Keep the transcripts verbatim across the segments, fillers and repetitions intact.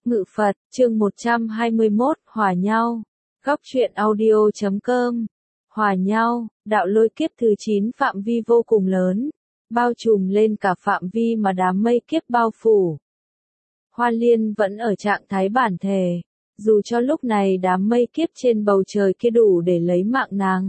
Ngự Phật, chương một trăm hai mươi mốt, Hòa nhau. Góc truyện audio chấm com. Hòa nhau, đạo lôi kiếp thứ chín phạm vi vô cùng lớn, bao trùm lên cả phạm vi mà đám mây kiếp bao phủ. Hoa Liên vẫn ở trạng thái bản thể, dù cho lúc này đám mây kiếp trên bầu trời kia đủ để lấy mạng nàng.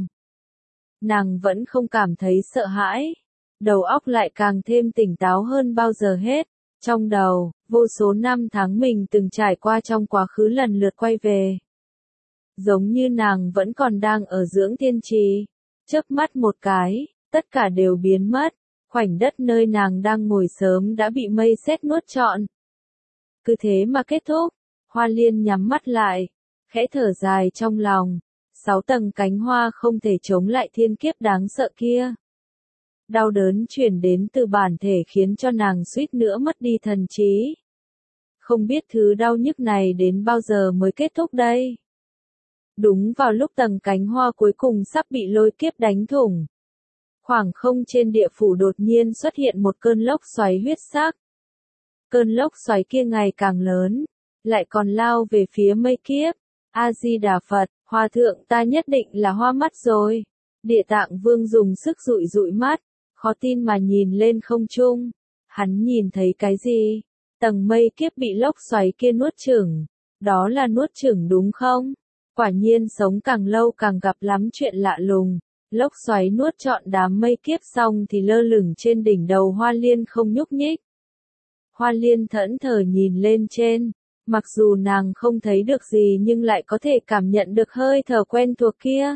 Nàng vẫn không cảm thấy sợ hãi, đầu óc lại càng thêm tỉnh táo hơn bao giờ hết. Trong đầu, vô số năm tháng mình từng trải qua trong quá khứ lần lượt quay về. Giống như nàng vẫn còn đang ở dưỡng thiên trì. Chớp mắt một cái, tất cả đều biến mất, khoảnh đất nơi nàng đang ngồi sớm đã bị mây sét nuốt trọn. Cứ thế mà kết thúc, Hoa Liên nhắm mắt lại, khẽ thở dài trong lòng, sáu tầng cánh hoa không thể chống lại thiên kiếp đáng sợ kia. Đau đớn truyền đến từ bản thể khiến cho nàng suýt nữa mất đi thần trí. Không biết thứ đau nhức này đến bao giờ mới kết thúc đây. Đúng vào lúc tầng cánh hoa cuối cùng sắp bị lôi kiếp đánh thủng. Khoảng không trên địa phủ đột nhiên xuất hiện một cơn lốc xoáy huyết sắc. Cơn lốc xoáy kia ngày càng lớn, lại còn lao về phía mây kiếp. A-di-đà Phật, Hòa thượng ta nhất định là hoa mắt rồi. Địa Tạng Vương dùng sức dụi dụi mắt, khó tin mà nhìn lên không trung. Hắn nhìn thấy cái gì? Tầng mây kiếp bị lốc xoáy kia nuốt chửng. Đó là nuốt chửng đúng không? Quả nhiên sống càng lâu càng gặp lắm chuyện lạ lùng. Lốc xoáy nuốt trọn đám mây kiếp xong thì lơ lửng trên đỉnh đầu Hoa Liên không nhúc nhích. Hoa Liên thẫn thờ nhìn lên trên. Mặc dù nàng không thấy được gì nhưng lại có thể cảm nhận được hơi thở quen thuộc kia.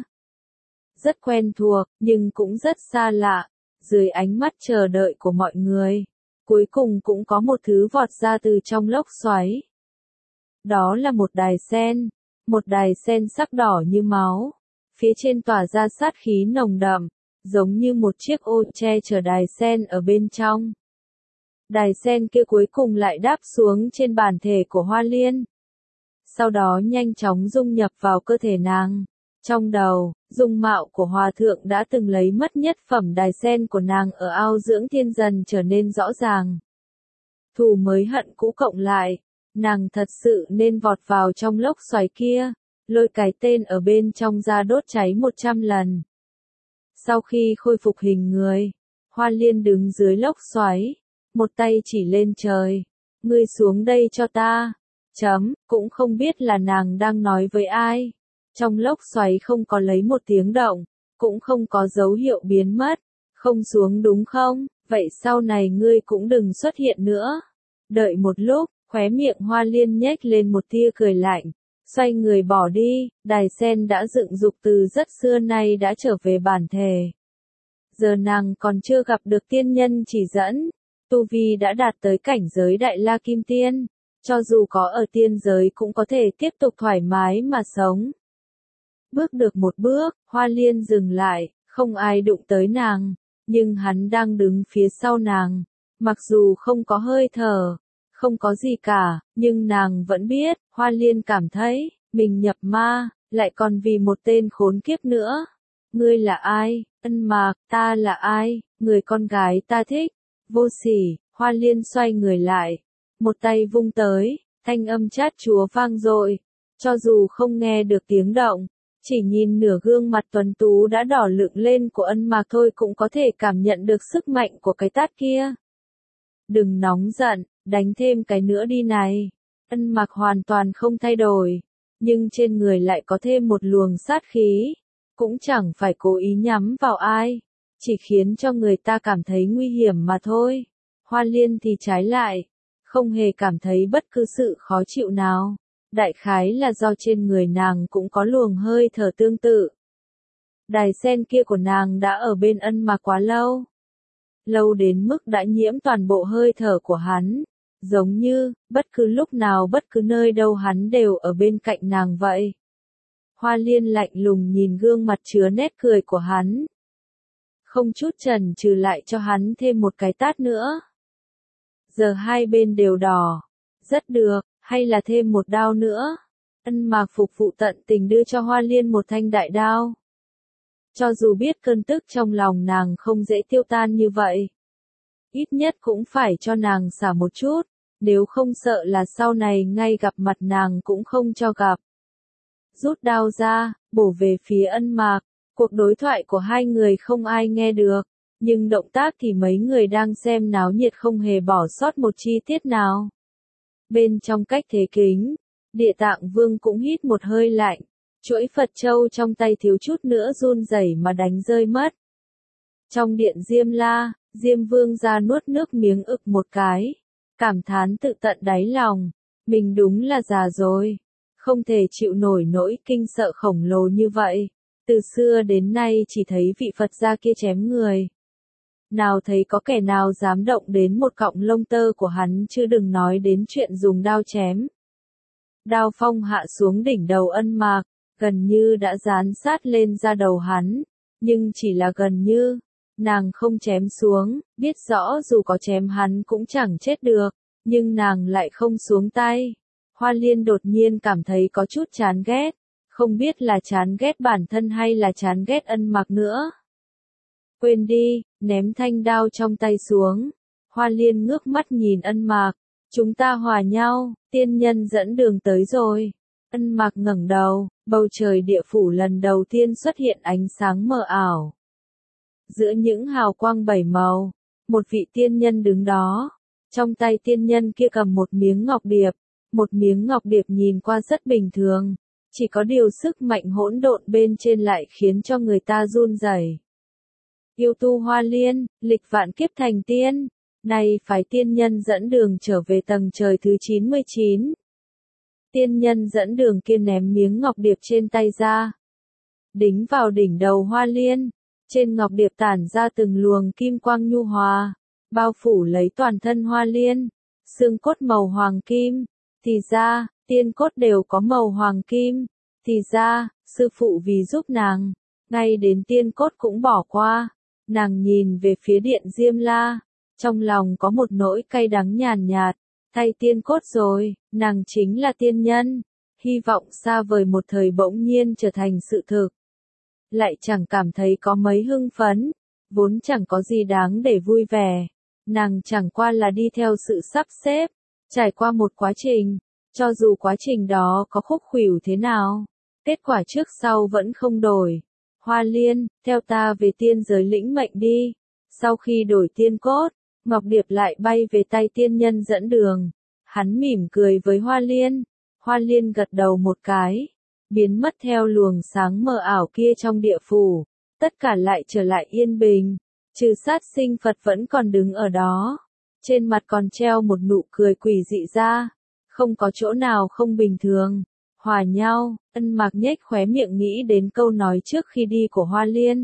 Rất quen thuộc, nhưng cũng rất xa lạ. Dưới ánh mắt chờ đợi của mọi người, cuối cùng cũng có một thứ vọt ra từ trong lốc xoáy. Đó là một đài sen, một đài sen sắc đỏ như máu. Phía trên tỏa ra sát khí nồng đậm, giống như một chiếc ô che chở đài sen ở bên trong. Đài sen kia cuối cùng lại đáp xuống trên bản thể của Hoa Liên. Sau đó nhanh chóng dung nhập vào cơ thể nàng. Trong đầu, dung mạo của Hòa thượng đã từng lấy mất nhất phẩm đài sen của nàng ở ao dưỡng thiên dần trở nên rõ ràng. Thù mới hận cũ cộng lại, nàng thật sự nên vọt vào trong lốc xoáy kia, lôi cái tên ở bên trong ra đốt cháy một trăm lần. Sau khi khôi phục hình người, Hoa Liên đứng dưới lốc xoáy, một tay chỉ lên trời, ngươi xuống đây cho ta, chấm, cũng không biết là nàng đang nói với ai. Trong lốc xoáy không có lấy một tiếng động, cũng không có dấu hiệu biến mất, không xuống đúng không, vậy sau này ngươi cũng đừng xuất hiện nữa. Đợi một lúc, khóe miệng Hoa Liên nhếch lên một tia cười lạnh, xoay người bỏ đi, đài sen đã dựng dục từ rất xưa nay đã trở về bản thể. Giờ nàng còn chưa gặp được tiên nhân chỉ dẫn, tu vi đã đạt tới cảnh giới Đại La Kim Tiên, cho dù có ở tiên giới cũng có thể tiếp tục thoải mái mà sống. Bước được một bước, Hoa Liên dừng lại, không ai đụng tới nàng, nhưng hắn đang đứng phía sau nàng. Mặc dù không có hơi thở, không có gì cả, nhưng nàng vẫn biết, Hoa Liên cảm thấy, mình nhập ma, lại còn vì một tên khốn kiếp nữa. Ngươi là ai? Ân Mạc, ta là ai? Người con gái ta thích. Vô sỉ, Hoa Liên xoay người lại, một tay vung tới, thanh âm chát chúa vang dội, cho dù không nghe được tiếng động. Chỉ nhìn nửa gương mặt tuấn tú đã đỏ lựng lên của Ân Mạc thôi cũng có thể cảm nhận được sức mạnh của cái tát kia. Đừng nóng giận, đánh thêm cái nữa đi này. Ân Mạc hoàn toàn không thay đổi, nhưng trên người lại có thêm một luồng sát khí. Cũng chẳng phải cố ý nhắm vào ai, chỉ khiến cho người ta cảm thấy nguy hiểm mà thôi. Hoa Liên thì trái lại, không hề cảm thấy bất cứ sự khó chịu nào. Đại khái là do trên người nàng cũng có luồng hơi thở tương tự. Đài sen kia của nàng đã ở bên Ân Mạc quá lâu. Lâu đến mức đã nhiễm toàn bộ hơi thở của hắn. Giống như, bất cứ lúc nào bất cứ nơi đâu hắn đều ở bên cạnh nàng vậy. Hoa Liên lạnh lùng nhìn gương mặt chứa nét cười của hắn. Không chút chần chừ lại cho hắn thêm một cái tát nữa. Giờ hai bên đều đỏ. Rất được. Hay là thêm một đao nữa? Ân Mạc phục vụ tận tình đưa cho Hoa Liên một thanh đại đao. Cho dù biết cơn tức trong lòng nàng không dễ tiêu tan như vậy, ít nhất cũng phải cho nàng xả một chút, nếu không sợ là sau này ngay gặp mặt nàng cũng không cho gặp. Rút đao ra, bổ về phía Ân Mạc, cuộc đối thoại của hai người không ai nghe được, nhưng động tác thì mấy người đang xem náo nhiệt không hề bỏ sót một chi tiết nào. Bên trong cách thế kính, Địa Tạng Vương cũng hít một hơi lạnh, chuỗi Phật châu trong tay thiếu chút nữa run rẩy mà đánh rơi mất. Trong điện Diêm La, Diêm Vương ra nuốt nước miếng ực một cái, cảm thán tự tận đáy lòng, mình đúng là già rồi, không thể chịu nổi nỗi kinh sợ khổng lồ như vậy. Từ xưa đến nay chỉ thấy vị Phật gia kia chém người. Nào thấy có kẻ nào dám động đến một cọng lông tơ của hắn, chứ đừng nói đến chuyện dùng đao chém. Đao phong hạ xuống đỉnh đầu Ân Mạc, gần như đã dán sát lên da đầu hắn, nhưng chỉ là gần như, nàng không chém xuống, biết rõ dù có chém hắn cũng chẳng chết được, nhưng nàng lại không xuống tay. Hoa Liên đột nhiên cảm thấy có chút chán ghét, không biết là chán ghét bản thân hay là chán ghét Ân Mạc nữa. Quên đi, ném thanh đao trong tay xuống. Hoa Liên ngước mắt nhìn Ân Mạc, chúng ta hòa nhau, tiên nhân dẫn đường tới rồi. Ân Mạc ngẩng đầu, bầu trời địa phủ lần đầu tiên xuất hiện ánh sáng mờ ảo. Giữa những hào quang bảy màu, một vị tiên nhân đứng đó. Trong tay tiên nhân kia cầm một miếng ngọc điệp, một miếng ngọc điệp nhìn qua rất bình thường, chỉ có điều sức mạnh hỗn độn bên trên lại khiến cho người ta run rẩy. Yêu tu Hoa Liên, lịch vạn kiếp thành tiên, nay phải tiên nhân dẫn đường trở về tầng trời thứ chín mươi chín. Tiên nhân dẫn đường kia ném miếng ngọc điệp trên tay ra, đính vào đỉnh đầu Hoa Liên, trên ngọc điệp tản ra từng luồng kim quang nhu hòa, bao phủ lấy toàn thân Hoa Liên, xương cốt màu hoàng kim, thì ra, tiên cốt đều có màu hoàng kim, thì ra, sư phụ vì giúp nàng, ngay đến tiên cốt cũng bỏ qua. Nàng nhìn về phía điện Diêm La, trong lòng có một nỗi cay đắng nhàn nhạt, thay tiên cốt rồi, nàng chính là tiên nhân, hy vọng xa vời một thời bỗng nhiên trở thành sự thực. Lại chẳng cảm thấy có mấy hưng phấn, vốn chẳng có gì đáng để vui vẻ, nàng chẳng qua là đi theo sự sắp xếp, trải qua một quá trình, cho dù quá trình đó có khúc khuỷu thế nào, kết quả trước sau vẫn không đổi. Hoa Liên, theo ta về tiên giới lĩnh mệnh đi. Sau khi đổi tiên cốt, ngọc điệp lại bay về tay tiên nhân dẫn đường. Hắn mỉm cười với Hoa Liên. Hoa Liên gật đầu một cái, biến mất theo luồng sáng mờ ảo kia trong địa phủ. Tất cả lại trở lại yên bình, trừ sát sinh Phật vẫn còn đứng ở đó. Trên mặt còn treo một nụ cười quỷ dị ra, không có chỗ nào không bình thường. Hòa nhau, Ân Mạc nhếch khóe miệng nghĩ đến câu nói trước khi đi của Hoa Liên.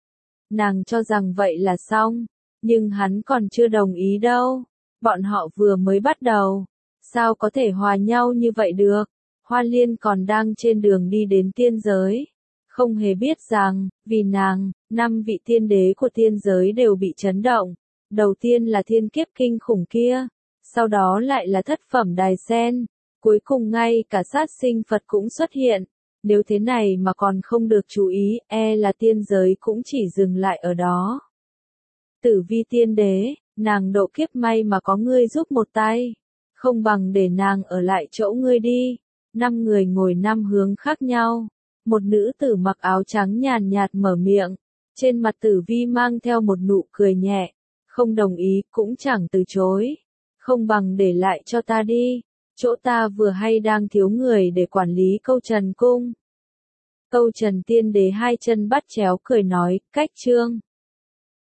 Nàng cho rằng vậy là xong, nhưng hắn còn chưa đồng ý đâu. Bọn họ vừa mới bắt đầu, sao có thể hòa nhau như vậy được? Hoa Liên còn đang trên đường đi đến tiên giới, không hề biết rằng, vì nàng, năm vị tiên đế của tiên giới đều bị chấn động. Đầu tiên là thiên kiếp kinh khủng kia, sau đó lại là thất phẩm đài sen. Cuối cùng ngay cả sát sinh Phật cũng xuất hiện, nếu thế này mà còn không được chú ý, e là tiên giới cũng chỉ dừng lại ở đó. Tử Vi tiên đế, nàng độ kiếp may mà có ngươi giúp một tay, không bằng để nàng ở lại chỗ ngươi đi. Năm người ngồi năm hướng khác nhau, một nữ tử mặc áo trắng nhàn nhạt mở miệng, trên mặt Tử Vi mang theo một nụ cười nhẹ, không đồng ý cũng chẳng từ chối, không bằng để lại cho ta đi. Chỗ ta vừa hay đang thiếu người để quản lý Câu Trần Cung. Câu Trần tiên đế hai chân bắt chéo cười nói, cách trương.